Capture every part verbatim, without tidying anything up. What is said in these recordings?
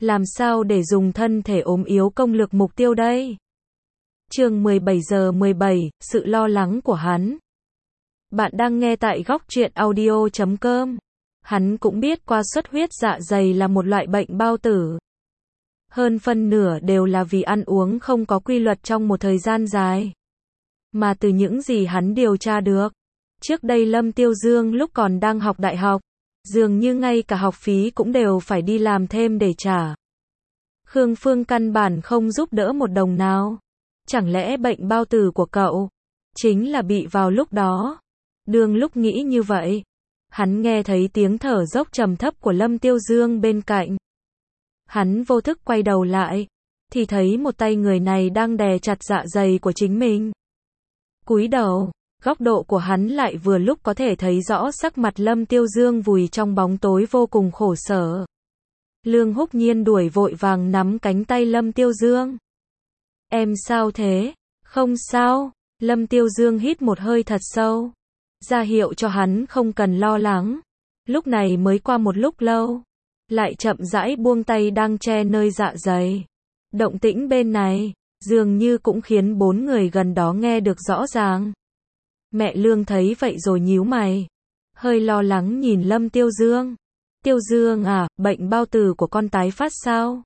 Làm sao để dùng thân thể ốm yếu công lược mục tiêu đây? Chương mười bảy giờ mười bảy, sự lo lắng của hắn. Bạn đang nghe tại góc truyện audio chấm com. Hắn cũng biết qua xuất huyết dạ dày là một loại bệnh bao tử. Hơn phân nửa đều là vì ăn uống không có quy luật trong một thời gian dài. Mà từ những gì hắn điều tra được, trước đây Lâm Tiêu Dương lúc còn đang học đại học, dường như ngay cả học phí cũng đều phải đi làm thêm để trả. Khương Phương căn bản không giúp đỡ một đồng nào. Chẳng lẽ bệnh bao tử của cậu chính là bị vào lúc đó? Đương lúc nghĩ như vậy, hắn nghe thấy tiếng thở dốc trầm thấp của Lâm Tiêu Dương bên cạnh. Hắn vô thức quay đầu lại, thì thấy một tay người này đang đè chặt dạ dày của chính mình. Cúi đầu, góc độ của hắn lại vừa lúc có thể thấy rõ sắc mặt Lâm Tiêu Dương vùi trong bóng tối vô cùng khổ sở. Lương Húc Nhiên đuổi vội vàng nắm cánh tay Lâm Tiêu Dương. Em sao thế? Không sao. Lâm Tiêu Dương hít một hơi thật sâu, ra hiệu cho hắn không cần lo lắng. Lúc này mới qua một lúc lâu, lại chậm rãi buông tay đang che nơi dạ dày. Động tĩnh bên này, dường như cũng khiến bốn người gần đó nghe được rõ ràng. Mẹ Lương thấy vậy rồi nhíu mày, hơi lo lắng nhìn Lâm Tiêu Dương. Tiêu Dương à, bệnh bao tử của con tái phát sao?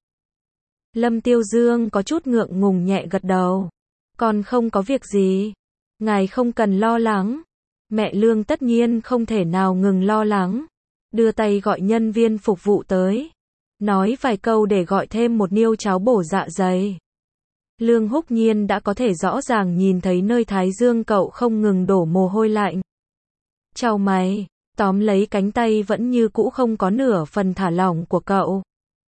Lâm Tiêu Dương có chút ngượng ngùng nhẹ gật đầu. Con không có việc gì. Ngài không cần lo lắng. Mẹ Lương tất nhiên không thể nào ngừng lo lắng. Đưa tay gọi nhân viên phục vụ tới. Nói vài câu để gọi thêm một niêu cháo bổ dạ dày. Lương Húc Nhiên đã có thể rõ ràng nhìn thấy nơi thái dương cậu không ngừng đổ mồ hôi lạnh. Chào mày, tóm lấy cánh tay vẫn như cũ không có nửa phần thả lỏng của cậu.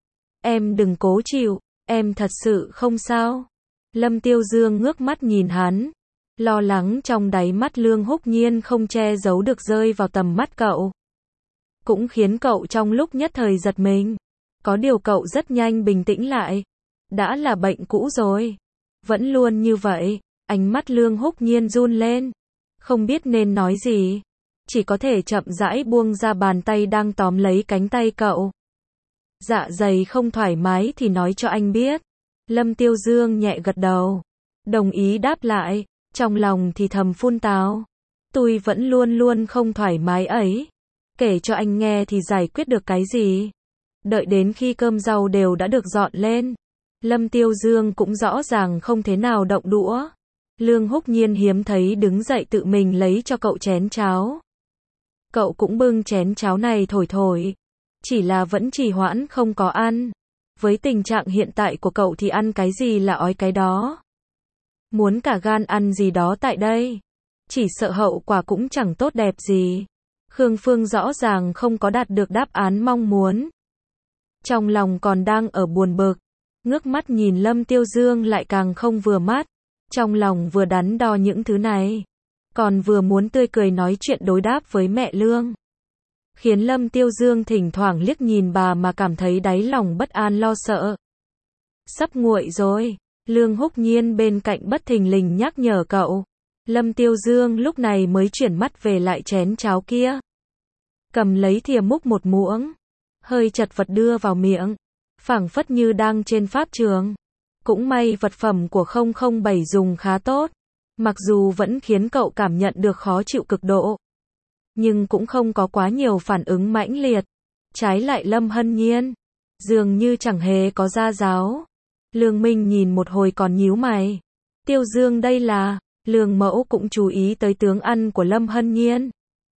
Em đừng cố chịu, em thật sự không sao. Lâm Tiêu Dương ngước mắt nhìn hắn. Lo lắng trong đáy mắt Lương Húc Nhiên không che giấu được rơi vào tầm mắt cậu. Cũng khiến cậu trong lúc nhất thời giật mình. Có điều cậu rất nhanh bình tĩnh lại. Đã là bệnh cũ rồi. Vẫn luôn như vậy. Ánh mắt Lương Húc Nhiên run lên. Không biết nên nói gì. Chỉ có thể chậm rãi buông ra bàn tay đang tóm lấy cánh tay cậu. Dạ dày không thoải mái thì nói cho anh biết. Lâm Tiêu Dương nhẹ gật đầu. Đồng ý đáp lại. Trong lòng thì thầm phun tào. Tôi vẫn luôn luôn không thoải mái ấy. Kể cho anh nghe thì giải quyết được cái gì. Đợi đến khi cơm rau đều đã được dọn lên. Lâm Tiêu Dương cũng rõ ràng không thế nào động đũa. Lương Húc Nhiên hiếm thấy đứng dậy tự mình lấy cho cậu chén cháo. Cậu cũng bưng chén cháo này thổi thổi. Chỉ là vẫn trì hoãn không có ăn. Với tình trạng hiện tại của cậu thì ăn cái gì là ói cái đó. Muốn cả gan ăn gì đó tại đây. Chỉ sợ hậu quả cũng chẳng tốt đẹp gì. Khương Phương rõ ràng không có đạt được đáp án mong muốn. Trong lòng còn đang ở buồn bực. Ngước mắt nhìn Lâm Tiêu Dương lại càng không vừa mắt. Trong lòng vừa đắn đo những thứ này. Còn vừa muốn tươi cười nói chuyện đối đáp với mẹ Lương. Khiến Lâm Tiêu Dương thỉnh thoảng liếc nhìn bà mà cảm thấy đáy lòng bất an lo sợ. Sắp nguội rồi. Lương Húc Nhiên bên cạnh bất thình lình nhắc nhở cậu. Lâm Tiêu Dương lúc này mới chuyển mắt về lại chén cháo kia. Cầm lấy thìa múc một muỗng. Hơi chật vật đưa vào miệng. Phảng phất như đang trên pháp trường. Cũng may vật phẩm của không không bảy dùng khá tốt. Mặc dù vẫn khiến cậu cảm nhận được khó chịu cực độ. Nhưng cũng không có quá nhiều phản ứng mãnh liệt. Trái lại Lâm Hân Nhiên. Dường như chẳng hề có ra giáo. Lương Minh nhìn một hồi còn nhíu mày. Tiêu Dương đây là. Lương Mẫu cũng chú ý tới tướng ăn của Lâm Hân Nhiên.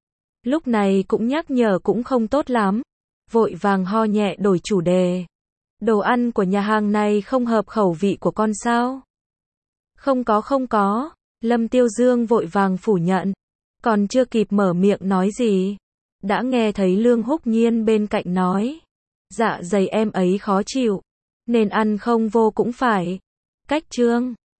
Lúc này cũng nhắc nhở cũng không tốt lắm. Vội vàng ho nhẹ đổi chủ đề. Đồ ăn của nhà hàng này không hợp khẩu vị của con sao? Không có không có. Lâm Tiêu Dương vội vàng phủ nhận. Còn chưa kịp mở miệng nói gì. Đã nghe thấy Lương Húc Nhiên bên cạnh nói. Dạ dày em ấy khó chịu. Nên ăn không vô cũng phải. Cách chương.